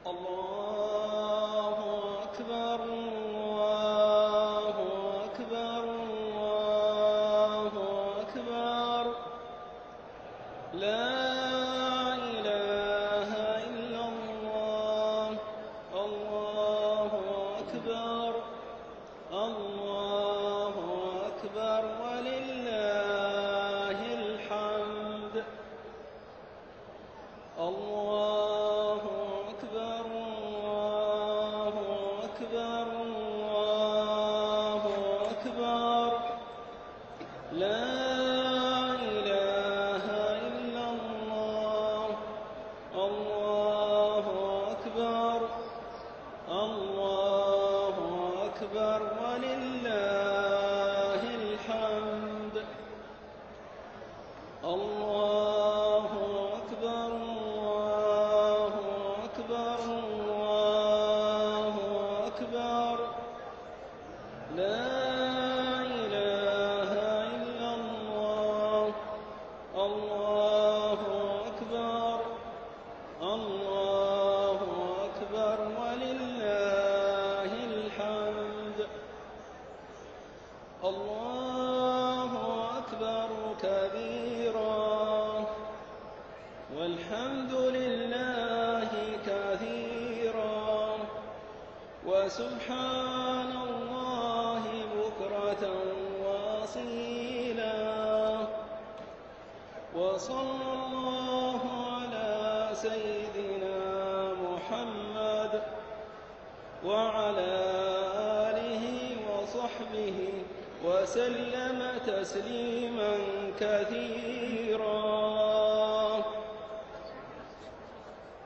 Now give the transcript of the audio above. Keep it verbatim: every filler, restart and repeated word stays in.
الله أكبر الله أكبر الله أكبر لا إله إلا الله الله أكبر الله أكبر ولله الحمد الله أكبر الله أكبر الله أكبر لا إله إلا الله الله أكبر الله أكبر ولله الحمد الله أكبر الله أكبر الله أكبر لا إله إلا الله الله أكبر الله أكبر ولله الحمد الله أكبر كبيرا والحمد لله كثيرا وسبحان الله بكرة وأصيلا وصلى الله على سيدنا محمد وعلى آله وصحبه وسلم تسليما كثيرا.